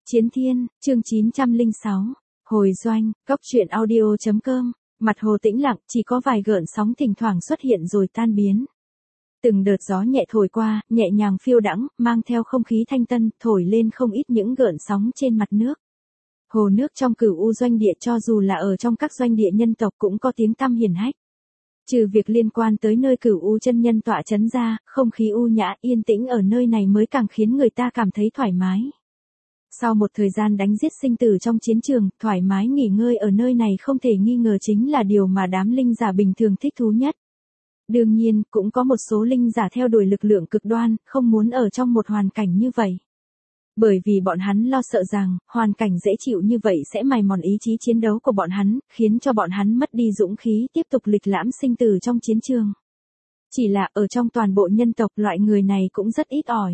Chiến Thiên, chương 906. Hồi doanh, góc truyện audio.com. Mặt hồ tĩnh lặng, chỉ có vài gợn sóng thỉnh thoảng xuất hiện rồi tan biến. Từng đợt gió nhẹ thổi qua, nhẹ nhàng phiêu đãng, mang theo không khí thanh tân, thổi lên không ít những gợn sóng trên mặt nước. Hồ nước trong Cửu U doanh địa cho dù là ở trong các doanh địa nhân tộc cũng có tiếng tăm hiển hách. Trừ việc liên quan tới nơi Cửu U chân nhân tọa chấn ra, không khí u nhã yên tĩnh ở nơi này mới càng khiến người ta cảm thấy thoải mái. Sau một thời gian đánh giết sinh tử trong chiến trường, thoải mái nghỉ ngơi ở nơi này không thể nghi ngờ chính là điều mà đám linh giả bình thường thích thú nhất. Đương nhiên, cũng có một số linh giả theo đuổi lực lượng cực đoan, không muốn ở trong một hoàn cảnh như vậy. Bởi vì bọn hắn lo sợ rằng, hoàn cảnh dễ chịu như vậy sẽ mài mòn ý chí chiến đấu của bọn hắn, khiến cho bọn hắn mất đi dũng khí tiếp tục lịch lãm sinh tử trong chiến trường. Chỉ là ở trong toàn bộ nhân tộc loại người này cũng rất ít ỏi.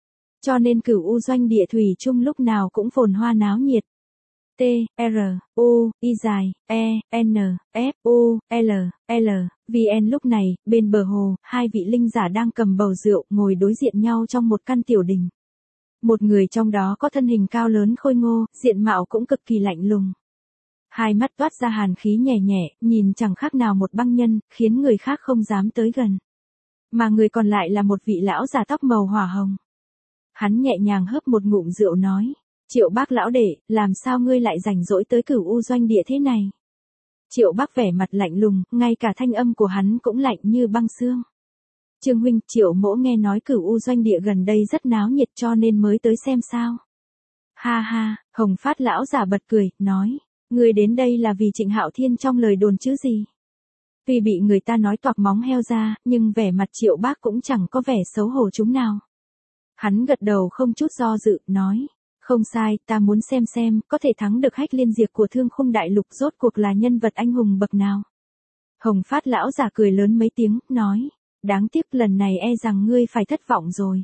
Cho nên Cửu U doanh địa thủy chung lúc nào cũng phồn hoa náo nhiệt. T, R, U, I dài, E, N, F, U, L, L, VN lúc này, bên bờ hồ, hai vị linh giả đang cầm bầu rượu ngồi đối diện nhau trong một căn tiểu đình. Một người trong đó có thân hình cao lớn khôi ngô, diện mạo cũng cực kỳ lạnh lùng. Hai mắt toát ra hàn khí nhẹ nhẹ, nhìn chẳng khác nào một băng nhân, khiến người khác không dám tới gần. Mà người còn lại là một vị lão già tóc màu hỏa hồng. Hắn nhẹ nhàng hớp một ngụm rượu nói, Triệu Bác lão đệ, làm sao ngươi lại rảnh rỗi tới Cửu U doanh địa thế này? Triệu Bác vẻ mặt lạnh lùng, ngay cả thanh âm của hắn cũng lạnh như băng xương. Trương huynh, Triệu mỗ nghe nói Cửu U doanh địa gần đây rất náo nhiệt cho nên mới tới xem sao. Ha ha, Hồng Phát lão giả bật cười, nói, ngươi đến đây là vì Trịnh Hạo Thiên trong lời đồn chứ gì? Tuy bị người ta nói toạc móng heo ra, nhưng vẻ mặt Triệu Bác cũng chẳng có vẻ xấu hổ chúng nào. Hắn gật đầu không chút do dự, nói, không sai, ta muốn xem, có thể thắng được Hách Liên Diệp của Thương Khung Đại Lục rốt cuộc là nhân vật anh hùng bậc nào. Hồng Phát lão giả cười lớn mấy tiếng, nói, đáng tiếc lần này e rằng ngươi phải thất vọng rồi.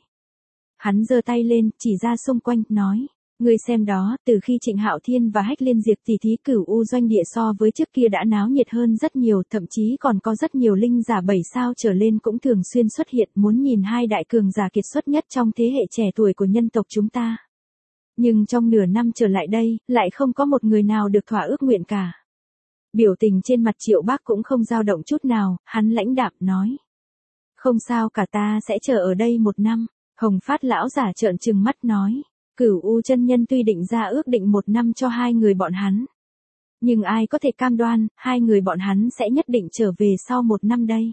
Hắn giơ tay lên, chỉ ra xung quanh, nói, ngươi xem đó, từ khi Trịnh Hạo Thiên và Hách Liên Diệp tỉ thí Cửu U doanh địa so với trước kia đã náo nhiệt hơn rất nhiều, thậm chí còn có rất nhiều linh giả 7 sao trở lên cũng thường xuyên xuất hiện, muốn nhìn hai đại cường giả kiệt xuất nhất trong thế hệ trẻ tuổi của nhân tộc chúng ta. Nhưng trong nửa năm trở lại đây, lại không có một người nào được thỏa ước nguyện cả. Biểu tình trên mặt Triệu Bác cũng không dao động chút nào, hắn lãnh đạm nói, không sao cả, ta sẽ chờ ở đây 1 năm. Hồng Phát lão giả trợn trừng mắt nói, Cửu U chân nhân tuy định ra ước định 1 năm cho hai người bọn hắn. Nhưng ai có thể cam đoan, hai người bọn hắn sẽ nhất định trở về sau 1 năm đây.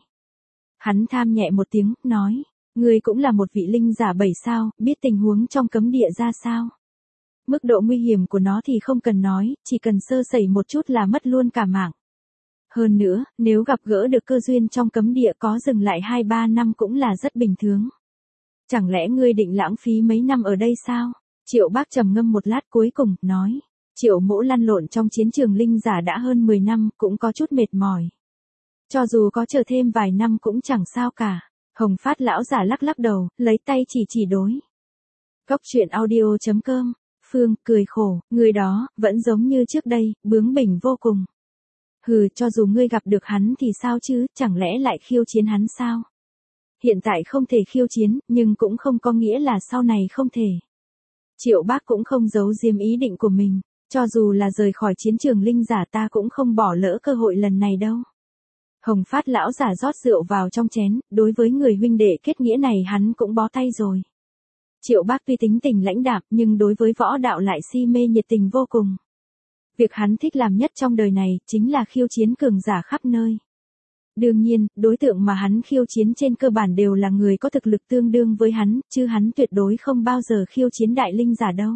Hắn than nhẹ một tiếng, nói, ngươi cũng là một vị linh giả 7 sao, biết tình huống trong cấm địa ra sao. Mức độ nguy hiểm của nó thì không cần nói, chỉ cần sơ sẩy một chút là mất luôn cả mạng. Hơn nữa, nếu gặp gỡ được cơ duyên trong cấm địa có dừng lại 2-3 năm cũng là rất bình thường. Chẳng lẽ ngươi định lãng phí mấy năm ở đây sao? Triệu Bác trầm ngâm một lát cuối cùng, nói, Triệu mỗ lăn lộn trong chiến trường linh giả đã hơn 10 năm, cũng có chút mệt mỏi. Cho dù có chờ thêm vài năm cũng chẳng sao cả. Hồng Phát lão giả lắc lắc đầu, lấy tay chỉ đối. Góc truyện audio.com. Phương, cười khổ, người đó, vẫn giống như trước đây, bướng bỉnh vô cùng. Hừ, cho dù ngươi gặp được hắn thì sao chứ, chẳng lẽ lại khiêu chiến hắn sao? Hiện tại không thể khiêu chiến, nhưng cũng không có nghĩa là sau này không thể. Triệu Bác cũng không giấu diếm ý định của mình, cho dù là rời khỏi chiến trường linh giả ta cũng không bỏ lỡ cơ hội lần này đâu. Hồng Phát lão giả rót rượu vào trong chén, đối với người huynh đệ kết nghĩa này hắn cũng bó tay rồi. Triệu Bác tuy tính tình lãnh đạm nhưng đối với võ đạo lại si mê nhiệt tình vô cùng. Việc hắn thích làm nhất trong đời này chính là khiêu chiến cường giả khắp nơi. Đương nhiên, đối tượng mà hắn khiêu chiến trên cơ bản đều là người có thực lực tương đương với hắn, chứ hắn tuyệt đối không bao giờ khiêu chiến đại linh giả đâu.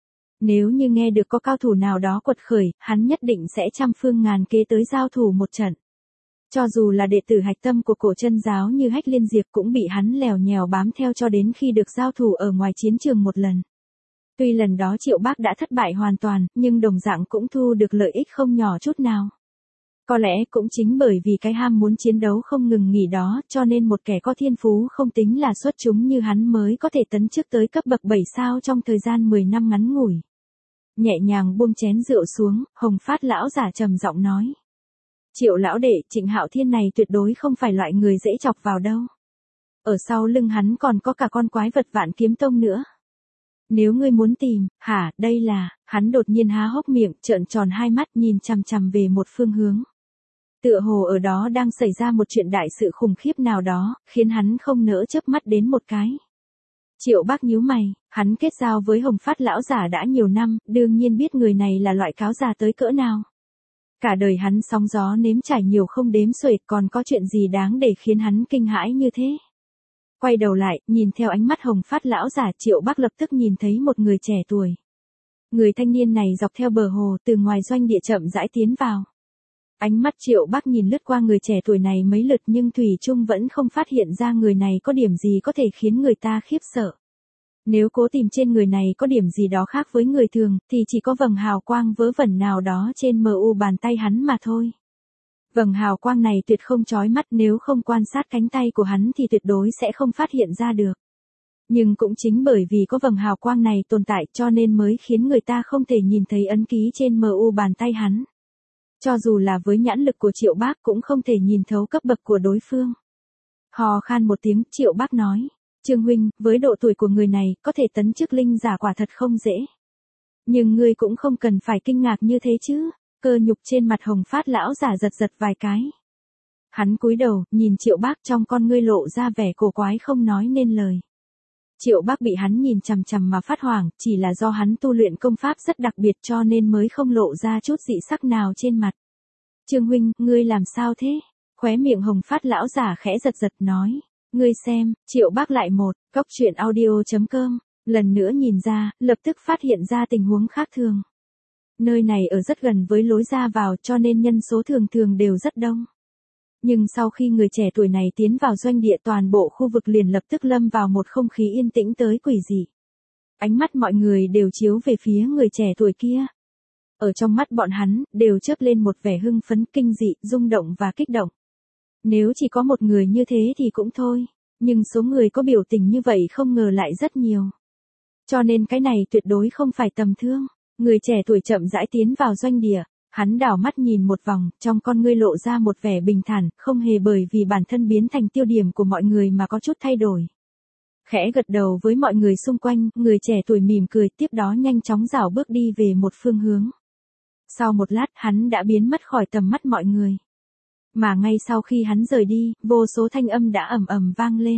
Nếu như nghe được có cao thủ nào đó quật khởi, hắn nhất định sẽ trăm phương ngàn kế tới giao thủ một trận. Cho dù là đệ tử hạch tâm của Cổ Chân giáo như Hách Liên Diệp cũng bị hắn lèo nhèo bám theo cho đến khi được giao thủ ở ngoài chiến trường một lần. Tuy lần đó Triệu Bác đã thất bại hoàn toàn, nhưng đồng dạng cũng thu được lợi ích không nhỏ chút nào. Có lẽ cũng chính bởi vì cái ham muốn chiến đấu không ngừng nghỉ đó, cho nên một kẻ có thiên phú không tính là xuất chúng như hắn mới có thể tấn chức tới cấp bậc 7 sao trong thời gian 10 năm ngắn ngủi. Nhẹ nhàng buông chén rượu xuống, Hồng Phát lão giả trầm giọng nói, Triệu lão đệ, Trịnh Hạo Thiên này tuyệt đối không phải loại người dễ chọc vào đâu. Ở sau lưng hắn còn có cả con quái vật Vạn Kiếm Tông nữa. Nếu ngươi muốn tìm, hả, đây là, hắn đột nhiên há hốc miệng, trợn tròn hai mắt nhìn chằm chằm về một phương hướng. Tựa hồ ở đó đang xảy ra một chuyện đại sự khủng khiếp nào đó, khiến hắn không nỡ chớp mắt đến một cái. Triệu Bác nhíu mày, hắn kết giao với Hồng Phát lão giả đã nhiều năm, đương nhiên biết người này là loại cáo già tới cỡ nào. Cả đời hắn sóng gió nếm trải nhiều không đếm xuể, còn có chuyện gì đáng để khiến hắn kinh hãi như thế. Quay đầu lại, nhìn theo ánh mắt Hồng Phát lão giả, Triệu Bác lập tức nhìn thấy một người trẻ tuổi. Người thanh niên này dọc theo bờ hồ từ ngoài doanh địa chậm rãi tiến vào. Ánh mắt Triệu Bác nhìn lướt qua người trẻ tuổi này mấy lượt nhưng thủy chung vẫn không phát hiện ra người này có điểm gì có thể khiến người ta khiếp sợ. Nếu cố tìm trên người này có điểm gì đó khác với người thường, thì chỉ có vầng hào quang vớ vẩn nào đó trên mu bàn tay hắn mà thôi. Vầng hào quang này tuyệt không chói mắt, nếu không quan sát cánh tay của hắn thì tuyệt đối sẽ không phát hiện ra được. Nhưng cũng chính bởi vì có vầng hào quang này tồn tại cho nên mới khiến người ta không thể nhìn thấy ấn ký trên mu bàn tay hắn. Cho dù là với nhãn lực của Triệu Bác cũng không thể nhìn thấu cấp bậc của đối phương. Hò khan một tiếng, Triệu Bác nói, Trương huynh, với độ tuổi của người này, có thể tấn chức linh giả quả thật không dễ. Nhưng ngươi cũng không cần phải kinh ngạc như thế chứ. Cơ nhục trên mặt Hồng Phát lão giả giật giật vài cái. Hắn cúi đầu, nhìn Triệu Bác, trong con ngươi lộ ra vẻ cổ quái không nói nên lời. Triệu Bác bị hắn nhìn chằm chằm mà phát hoảng, chỉ là do hắn tu luyện công pháp rất đặc biệt cho nên mới không lộ ra chút dị sắc nào trên mặt. Trương huynh, ngươi làm sao thế? Khóe miệng Hồng Phát lão giả khẽ giật giật nói. Ngươi xem, Triệu Bác lại một, cóc truyện audio.com, lần nữa nhìn ra, lập tức phát hiện ra tình huống khác thường. Nơi này ở rất gần với lối ra vào cho nên nhân số thường thường đều rất đông. Nhưng sau khi người trẻ tuổi này tiến vào doanh địa, toàn bộ khu vực liền lập tức lâm vào một không khí yên tĩnh tới quỷ dị. Ánh mắt mọi người đều chiếu về phía người trẻ tuổi kia. Ở trong mắt bọn hắn, đều chớp lên một vẻ hưng phấn, kinh dị, rung động và kích động. Nếu chỉ có một người như thế thì cũng thôi, nhưng số người có biểu tình như vậy không ngờ lại rất nhiều. Cho nên cái này tuyệt đối không phải tầm thường. Người trẻ tuổi chậm rãi tiến vào doanh địa, hắn đảo mắt nhìn một vòng, trong con ngươi lộ ra một vẻ bình thản, không hề bởi vì bản thân biến thành tiêu điểm của mọi người mà có chút thay đổi. Khẽ gật đầu với mọi người xung quanh, người trẻ tuổi mỉm cười, tiếp đó nhanh chóng rảo bước đi về một phương hướng. Sau một lát, hắn đã biến mất khỏi tầm mắt mọi người. Mà ngay sau khi hắn rời đi, vô số thanh âm đã ầm ầm vang lên.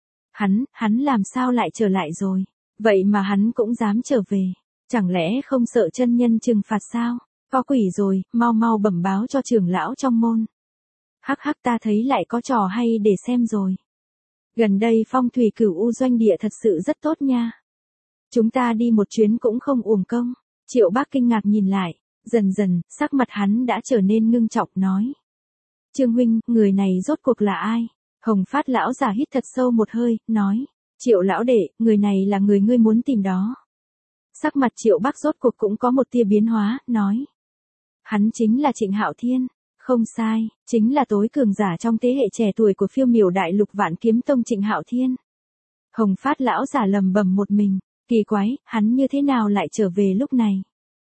Hắn làm sao lại trở lại rồi? Vậy mà hắn cũng dám trở về. Chẳng lẽ không sợ chân nhân trừng phạt sao? Có quỷ rồi, mau mau bẩm báo cho trưởng lão trong môn. Hắc hắc, ta thấy lại có trò hay để xem rồi. Gần đây phong thủy cửu u doanh địa thật sự rất tốt nha. Chúng ta đi một chuyến cũng không uổng công. Triệu Bác kinh ngạc nhìn lại, dần dần, sắc mặt hắn đã trở nên ngưng trọng nói. Trương huynh, người này rốt cuộc là ai? Hồng Phát lão giả hít thật sâu một hơi, nói. Triệu lão đệ, người này là người ngươi muốn tìm đó. Sắc mặt Triệu Bác rốt cuộc cũng có một tia biến hóa, nói. Hắn chính là Trịnh Hạo Thiên. Không sai, chính là tối cường giả trong thế hệ trẻ tuổi của Phiêu Miểu Đại Lục Vạn Kiếm Tông Trịnh Hạo Thiên. Hồng Phát lão giả lầm bầm một mình, kỳ quái, hắn như thế nào lại trở về lúc này?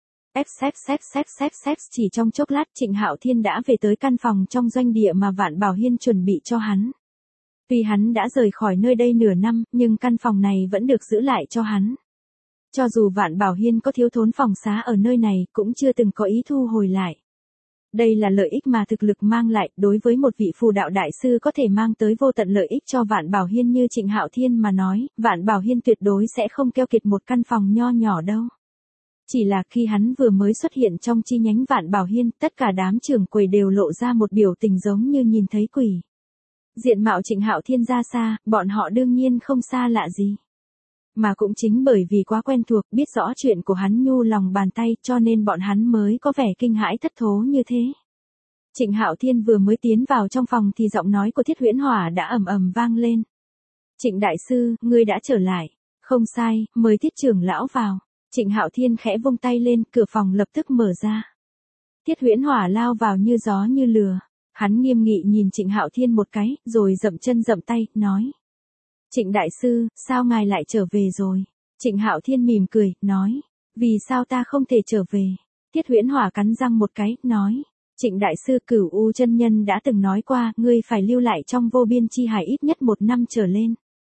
Chỉ trong chốc lát Trịnh Hạo Thiên đã về tới căn phòng trong doanh địa mà Vạn Bảo Hiên chuẩn bị cho hắn. Tuy hắn đã rời khỏi nơi đây nửa năm, nhưng căn phòng này vẫn được giữ lại cho hắn. Cho dù Vạn Bảo Hiên có thiếu thốn phòng xá ở nơi này, cũng chưa từng có ý thu hồi lại. Đây là lợi ích mà thực lực mang lại, đối với một vị phù đạo đại sư có thể mang tới vô tận lợi ích cho Vạn Bảo Hiên như Trịnh Hạo Thiên mà nói, Vạn Bảo Hiên tuyệt đối sẽ không keo kiệt một căn phòng nho nhỏ đâu. Chỉ là khi hắn vừa mới xuất hiện trong chi nhánh Vạn Bảo Hiên, tất cả đám trưởng quầy đều lộ ra một biểu tình giống như nhìn thấy quỷ. Diện mạo Trịnh Hạo Thiên ra xa, bọn họ đương nhiên không xa lạ gì. Mà cũng chính bởi vì quá quen thuộc, biết rõ chuyện của hắn nhu lòng bàn tay cho nên bọn hắn mới có vẻ kinh hãi thất thố như thế. Trịnh Hạo Thiên vừa mới tiến vào trong phòng thì giọng nói của Thiết Huyễn Hỏa đã ầm ầm vang lên. Trịnh đại sư, ngươi đã trở lại. Không sai, mời Thiết trưởng lão vào. Trịnh Hạo Thiên khẽ vung tay lên, cửa phòng lập tức mở ra. Thiết Huyễn Hỏa lao vào như gió như lửa. Hắn nghiêm nghị nhìn Trịnh Hạo Thiên một cái, rồi dậm chân dậm tay, nói. Trịnh đại sư, sao ngài lại trở về rồi? Trịnh Hạo Thiên mỉm cười, nói. Vì sao ta không thể trở về? Thiết Huyễn Hỏa cắn răng một cái, nói. Trịnh đại sư, Cửu U chân nhân đã từng nói qua, ngươi phải lưu lại trong vô biên chi hải ít nhất 1 năm trở lên.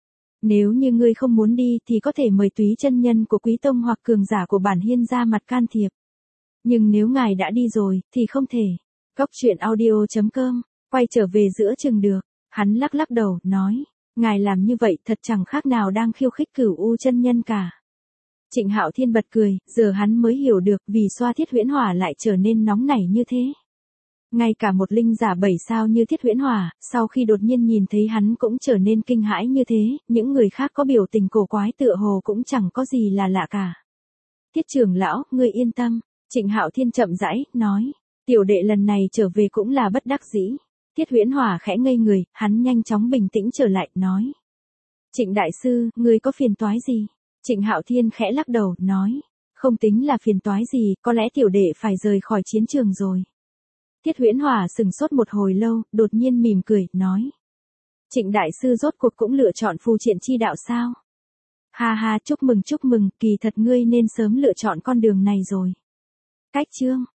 Nếu như ngươi không muốn đi thì có thể mời túy chân nhân của Quý Tông hoặc cường giả của bản hiên ra mặt can thiệp. Nhưng nếu ngài đã đi rồi, thì không thể. Cốc truyện audio.com, quay trở về giữa chừng được. Hắn lắc lắc đầu, nói. Ngài làm như vậy thật chẳng khác nào đang khiêu khích Cửu U chân nhân cả. Trịnh Hạo Thiên bật cười, giờ hắn mới hiểu được vì sao Thiết Huyễn Hỏa lại trở nên nóng nảy như thế. Ngay cả một linh giả 7 sao như Thiết Huyễn Hỏa, sau khi đột nhiên nhìn thấy hắn cũng trở nên kinh hãi như thế, những người khác có biểu tình cổ quái tựa hồ cũng chẳng có gì là lạ cả. Thiết trưởng lão, ngươi yên tâm, Trịnh Hạo Thiên chậm rãi, nói, tiểu đệ lần này trở về cũng là bất đắc dĩ. Thiết Huyễn Hỏa khẽ ngây người, hắn nhanh chóng bình tĩnh trở lại, nói. Trịnh đại sư, ngươi có phiền toái gì? Trịnh Hạo Thiên khẽ lắc đầu, nói, không tính là phiền toái gì, có lẽ tiểu đệ phải rời khỏi chiến trường rồi. Thiết Huyễn Hỏa sừng sốt một hồi lâu, đột nhiên mỉm cười, nói. Trịnh đại sư rốt cuộc cũng lựa chọn phù triện chi đạo sao? Ha ha, chúc mừng, kỳ thật ngươi nên sớm lựa chọn con đường này rồi. Cách chương.